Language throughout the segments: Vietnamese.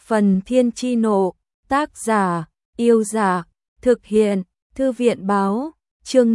Phần Thiên Chi Nộ, tác giả, Yêu Giả, thực hiện, Thư viện Báo, chương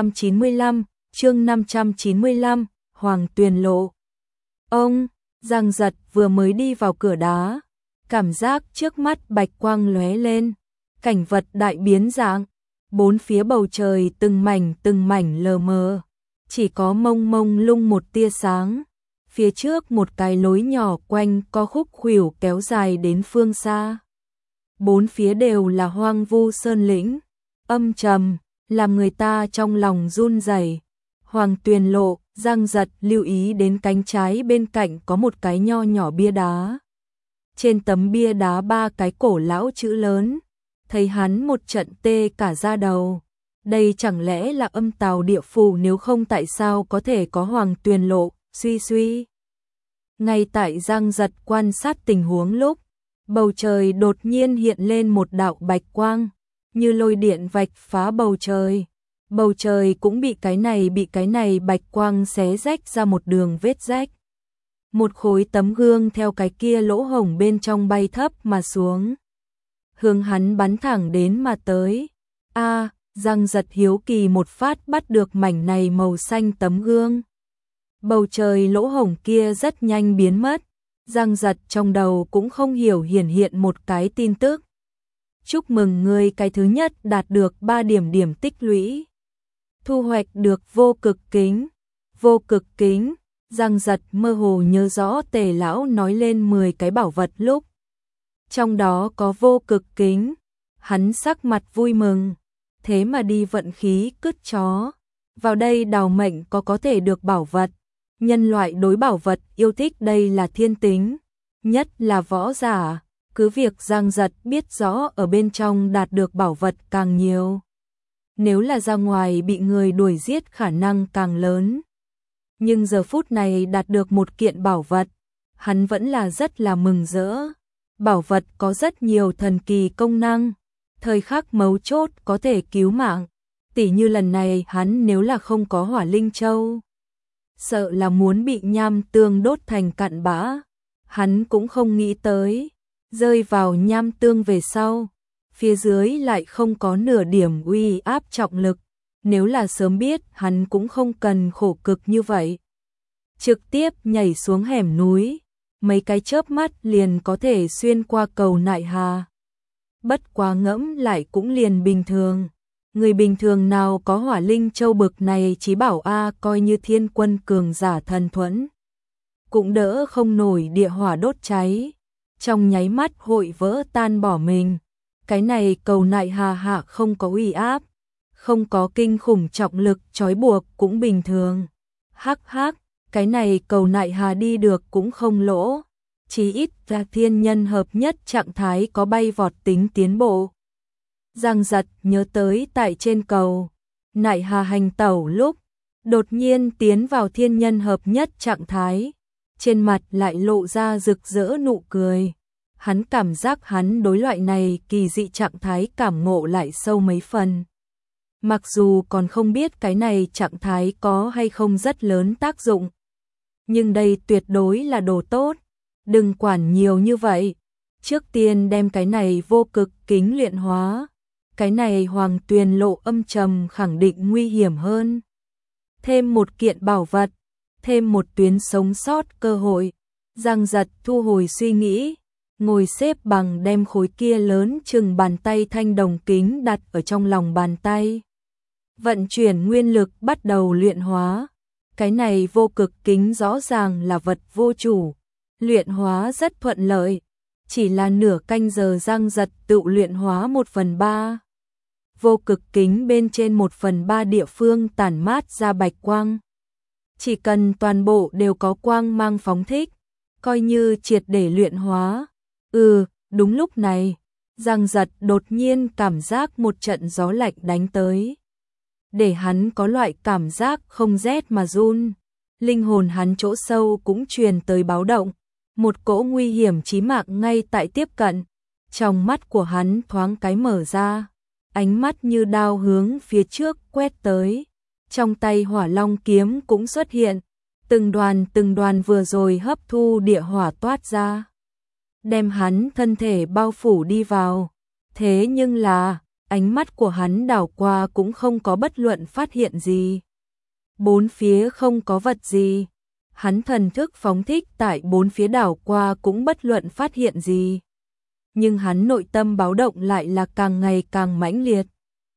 595, Hoàng Tuyền Lộ. Ông, Giang Giật vừa mới đi vào cửa đá, cảm giác trước mắt bạch quang lóe lên, cảnh vật đại biến dạng, bốn phía bầu trời từng mảnh lờ mờ, chỉ có mông mông lung một tia sáng. Phía trước một cái lối nhỏ quanh có khúc khuỷu kéo dài đến phương xa. Bốn phía đều là hoang vu sơn lĩnh, âm trầm, làm người ta trong lòng run rẩy. Hoàng Tuyền Lộ, Giang Giật lưu ý đến cánh trái bên cạnh có một cái nho nhỏ bia đá. Trên tấm bia đá ba cái cổ lão chữ lớn, thấy hắn một trận tê cả da đầu. Đây chẳng lẽ là âm tào địa phủ, nếu không tại sao có thể có Hoàng Tuyền Lộ? Suy. Ngay tại Giang Giật quan sát tình huống lúc, bầu trời đột nhiên hiện lên một đạo bạch quang, như lôi điện vạch phá bầu trời. Bầu trời cũng bị cái này bạch quang xé rách ra một đường vết rách. Một khối tấm gương theo cái kia lỗ hổng bên trong bay thấp mà xuống, hướng hắn bắn thẳng đến mà tới. Giang Giật hiếu kỳ một phát bắt được mảnh này màu xanh tấm gương. Bầu trời lỗ hổng kia rất nhanh biến mất, Giang Giật trong đầu cũng không hiểu hiện một cái tin tức. Chúc mừng ngươi cái thứ nhất đạt được 3 điểm tích lũy. Thu hoạch được vô cực kính. Giang Giật mơ hồ nhớ rõ Tề lão nói lên 10 cái bảo vật lúc trong đó có vô cực kính, hắn sắc mặt vui mừng, thế mà đi vận khí cứt chó. Vào đây đào mệnh có thể được bảo vật. Nhân loại đối bảo vật yêu thích đây là thiên tính, nhất là võ giả, cứ việc Giang Giật biết rõ ở bên trong đạt được bảo vật càng nhiều, nếu là ra ngoài bị người đuổi giết khả năng càng lớn. Nhưng giờ phút này đạt được một kiện bảo vật, hắn vẫn là rất là mừng rỡ. Bảo vật có rất nhiều thần kỳ công năng, thời khắc mấu chốt có thể cứu mạng. Tỉ như lần này hắn nếu là không có Hỏa Linh Châu, sợ là muốn bị nham tương đốt thành cặn bã. Hắn cũng không nghĩ tới, rơi vào nham tương về sau, phía dưới lại không có nửa điểm uy áp trọng lực. Nếu là sớm biết, hắn cũng không cần khổ cực như vậy, trực tiếp nhảy xuống hẻm núi, mấy cái chớp mắt liền có thể xuyên qua cầu Nại Hà. Bất quá ngẫm lại cũng liền bình thường. Người bình thường nào có Hỏa Linh Châu bực này chí bảo coi như thiên quân cường giả thần thuẫn, cũng đỡ không nổi địa hỏa đốt cháy, trong nháy mắt hội vỡ tan bỏ mình. Cái này cầu Nại Hà hạ không có uy áp, không có kinh khủng trọng lực trói buộc cũng bình thường. Cái này cầu Nại Hà đi được cũng không lỗ, chí ít là thiên nhân hợp nhất trạng thái có bay vọt tính tiến bộ. Giang Giật nhớ tới tại trên cầu Nại Hà hành tẩu lúc, đột nhiên tiến vào thiên nhân hợp nhất trạng thái, trên mặt lại lộ ra rực rỡ nụ cười. Hắn cảm giác hắn đối loại này kỳ dị trạng thái cảm ngộ lại sâu mấy phần. Mặc dù còn không biết cái này trạng thái có hay không rất lớn tác dụng, nhưng đây tuyệt đối là đồ tốt. Đừng quản nhiều như vậy, trước tiên đem cái này vô cực kính luyện hóa. Cái này Hoàng Tuyền Lộ âm trầm khẳng định nguy hiểm hơn. Thêm một kiện bảo vật, thêm một tuyến sống sót cơ hội. Giang Giật thu hồi suy nghĩ, ngồi xếp bằng đem khối kia lớn chừng bàn tay thanh đồng kính đặt ở trong lòng bàn tay. Vận chuyển nguyên lực bắt đầu luyện hóa. Cái này vô cực kính rõ ràng là vật vô chủ, luyện hóa rất thuận lợi. Chỉ là nửa canh giờ Giang Giật tự luyện hóa 1/3. Vô cực kính bên trên 1/3 địa phương tản mát ra bạch quang. Chỉ cần toàn bộ đều có quang mang phóng thích, coi như triệt để luyện hóa. Đúng lúc này, Giang Giật đột nhiên cảm giác một trận gió lạnh đánh tới, để hắn có loại cảm giác không rét mà run. Linh hồn hắn chỗ sâu cũng truyền tới báo động, một cỗ nguy hiểm chí mạng ngay tại tiếp cận. Trong mắt của hắn thoáng cái mở ra, ánh mắt như đao hướng phía trước quét tới. Trong tay Hỏa Long kiếm cũng xuất hiện, từng đoàn vừa rồi hấp thu địa hỏa toát ra. đem hắn thân thể bao phủ đi vào. Thế nhưng là, ánh mắt của hắn đảo qua cũng không có bất luận phát hiện gì. Bốn phía không có vật gì. Hắn thần thức phóng thích tại bốn phía đảo qua cũng bất luận phát hiện gì. Nhưng hắn nội tâm báo động lại là càng ngày càng mãnh liệt.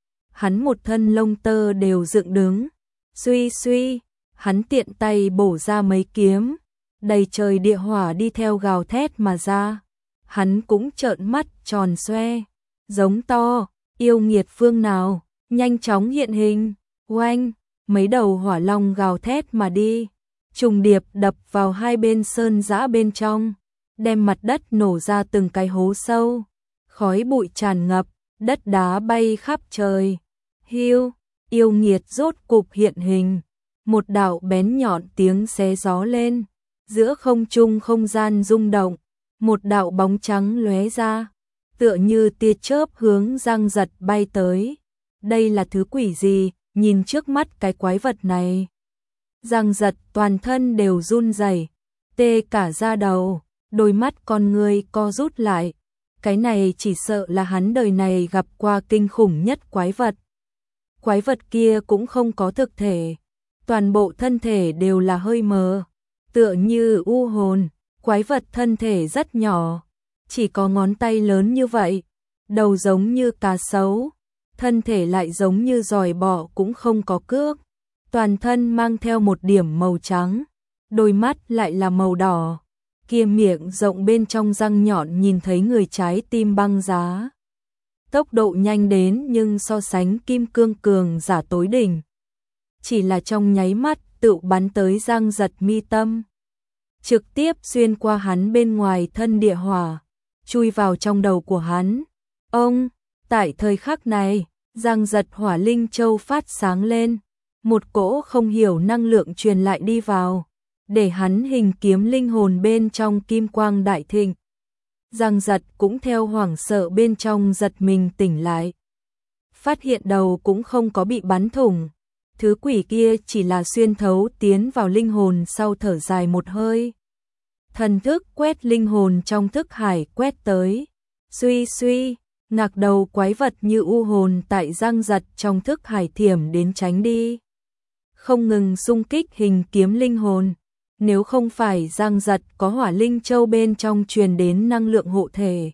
Hắn một thân lông tơ đều dựng đứng. Suy suy, hắn tiện tay bổ ra mấy kiếm. Đầy trời địa hỏa đi theo gào thét mà ra. Hắn cũng trợn mắt tròn xoe. Giống to, yêu nghiệt phương nào, nhanh chóng hiện hình. Oanh, mấy đầu hỏa long gào thét mà đi. Trùng điệp đập vào hai bên sơn giã bên trong. Đem mặt đất nổ ra từng cái hố sâu. Khói bụi tràn ngập, đất đá bay khắp trời. Hiu, yêu nghiệt rốt cục hiện hình. Một đạo bén nhọn tiếng xé gió lên. Giữa không trung không gian rung động. Một đạo bóng trắng lóe ra. Tựa như tia chớp hướng Giang Giật bay tới. Đây là thứ quỷ gì, nhìn trước mắt cái quái vật này. Giang Giật toàn thân đều run rẩy, tê cả da đầu, đôi mắt con người co rút lại. Cái này chỉ sợ là hắn đời này gặp qua kinh khủng nhất quái vật. Quái vật kia cũng không có thực thể, toàn bộ thân thể đều là hơi mờ, tựa như u hồn. Quái vật thân thể rất nhỏ, chỉ có ngón tay lớn như vậy, đầu giống như cá sấu, thân thể lại giống như giòi bọ cũng không có cước, toàn thân mang theo một điểm màu trắng, đôi mắt lại là màu đỏ, kia miệng rộng bên trong răng nhọn nhìn thấy người trái tim băng giá. Tốc độ nhanh đến nhưng so sánh kim cương cường giả tối đỉnh. Chỉ là trong nháy mắt tự bắn tới Giang Giật mi tâm. Trực tiếp xuyên qua hắn bên ngoài thân địa hỏa, chui vào trong đầu của hắn. Ông, tại thời khắc này, Giang Giật hỏa linh châu phát sáng lên, một cỗ không hiểu năng lượng truyền lại đi vào, để hắn hình kiếm linh hồn bên trong kim quang đại thịnh. Giang Giật cũng theo hoảng sợ bên trong giật mình tỉnh lại. Phát hiện đầu cũng không có bị bắn thủng, thứ quỷ kia chỉ là xuyên thấu tiến vào linh hồn sau thở dài một hơi. Thần thức quét linh hồn trong thức hải quét tới. Suy suy, ngạc đầu quái vật như u hồn tại Giang Giật trong thức hải thiểm đến tránh đi. Không ngừng xung kích hình kiếm linh hồn. Nếu không phải Giang Giật có hỏa linh châu bên trong truyền đến năng lượng hộ thể,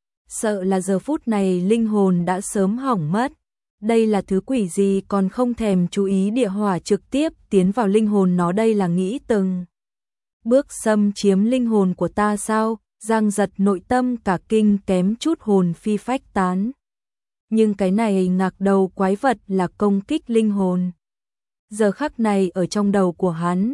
sợ là giờ phút này linh hồn đã sớm hỏng mất. Đây là thứ quỷ gì còn không thèm chú ý địa hỏa trực tiếp tiến vào linh hồn nó, đây là nghĩ từng bước xâm chiếm linh hồn của ta sao? Giang Giật nội tâm cả kinh kém chút hồn phi phách tán. Nhưng cái này ngạc đầu quái vật là công kích linh hồn. Giờ khắc này ở trong đầu của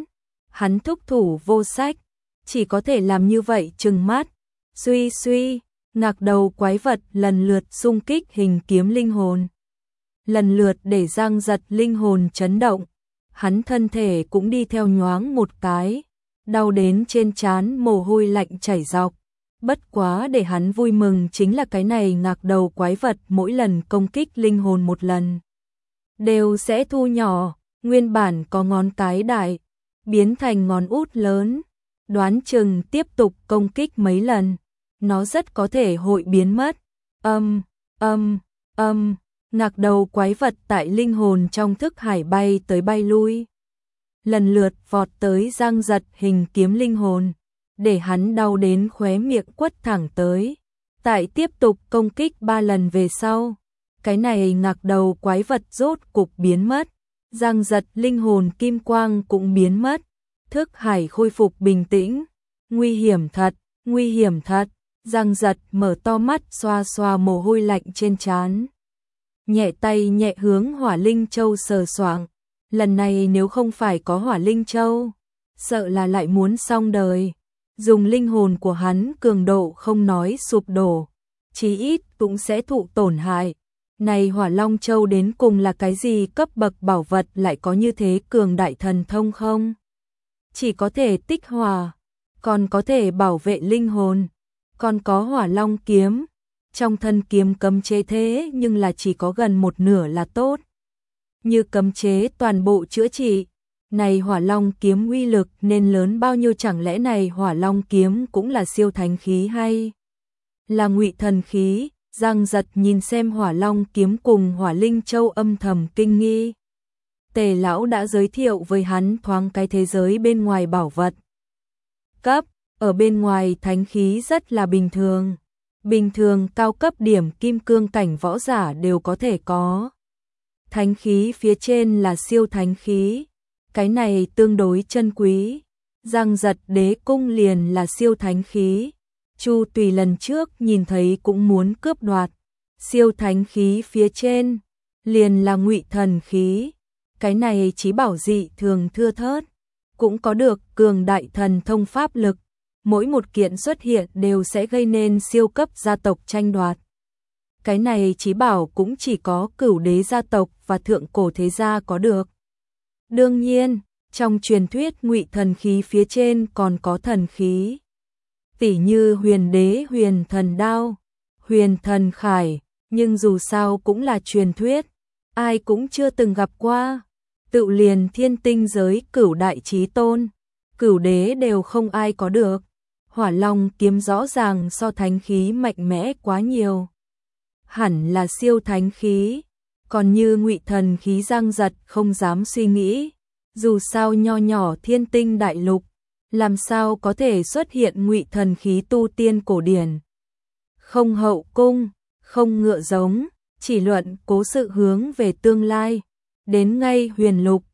hắn thúc thủ vô sách, chỉ có thể làm như vậy trừng mắt. Suy suy, ngạc đầu quái vật lần lượt xung kích hình kiếm linh hồn. Lần lượt để Giang Giật linh hồn chấn động, hắn thân thể cũng đi theo nhoáng một cái, đau đến trên trán mồ hôi lạnh chảy dọc. Bất quá để hắn vui mừng chính là cái này ngạc đầu quái vật mỗi lần công kích linh hồn một lần đều sẽ thu nhỏ, nguyên bản có ngón cái đại, biến thành ngón út lớn, đoán chừng tiếp tục công kích mấy lần, nó rất có thể hội biến mất. Ngạc đầu quái vật tại linh hồn trong thức hải bay tới bay lui, lần lượt vọt tới Giang Giật hình kiếm linh hồn, để hắn đau đến khóe miệng quất thẳng tới. Tại tiếp tục công kích 3 lần về sau, cái này ngạc đầu quái vật rốt cục biến mất, Giang Giật linh hồn kim quang cũng biến mất, thức hải khôi phục bình tĩnh. Nguy hiểm thật, nguy hiểm thật. Giang Giật mở to mắt xoa xoa mồ hôi lạnh trên trán, nhẹ tay nhẹ hướng hỏa linh châu sờ soạng. Lần này nếu không phải có hỏa linh châu, sợ là lại muốn xong đời. Dùng linh hồn của hắn cường độ không nói sụp đổ, chí ít cũng sẽ thụ tổn hại. Này hỏa long châu đến cùng là cái gì cấp bậc bảo vật lại có như thế cường đại thần thông không? Chỉ có thể tích hỏa, còn có thể bảo vệ linh hồn, còn có hỏa long kiếm. Trong thân kiếm cấm chế thế nhưng là chỉ có gần một nửa là tốt. Như cấm chế toàn bộ chữa trị, Này Hỏa Long kiếm uy lực nên lớn bao nhiêu, chẳng lẽ này Hỏa Long kiếm cũng là siêu thánh khí hay là ngụy thần khí? Giang Giật nhìn xem Hỏa Long kiếm cùng Hỏa Linh Châu âm thầm kinh nghi. Tề lão đã giới thiệu với hắn thoáng cái thế giới bên ngoài bảo vật cấp, ở bên ngoài thánh khí rất là bình thường. Bình thường cao cấp điểm kim cương cảnh võ giả đều có thể có. Thánh khí phía trên là siêu thánh khí, cái này tương đối chân quý. Giang Giật đế cung liền là siêu thánh khí. Chu Tùy lần trước nhìn thấy cũng muốn cướp đoạt. Siêu thánh khí phía trên liền là ngụy thần khí, cái này chí bảo dị thường thưa thớt, cũng có được cường đại thần thông pháp lực, mỗi một kiện xuất hiện đều sẽ gây nên siêu cấp gia tộc tranh đoạt. Cái này chí bảo cũng chỉ có Cửu Đế gia tộc và thượng cổ thế gia có được. Đương nhiên, trong truyền thuyết ngụy thần khí phía trên còn có thần khí, tỉ như Huyền Đế Huyền Thần Đao, Huyền Thần Khải, nhưng dù sao cũng là truyền thuyết, ai cũng chưa từng gặp qua. Tự liền thiên tinh giới Cửu Đại Chí Tôn, Cửu Đế đều không ai có được. Hỏa Long kiếm rõ ràng so thánh khí mạnh mẽ quá nhiều, hẳn là siêu thánh khí. Còn như ngụy thần khí Giang Giật không dám suy nghĩ, dù sao nho nhỏ thiên tinh đại lục, làm sao có thể xuất hiện ngụy thần khí tu tiên cổ điển. Không hậu cung, không ngựa giống, chỉ luận cố sự hướng về tương lai, đến ngay huyền lục,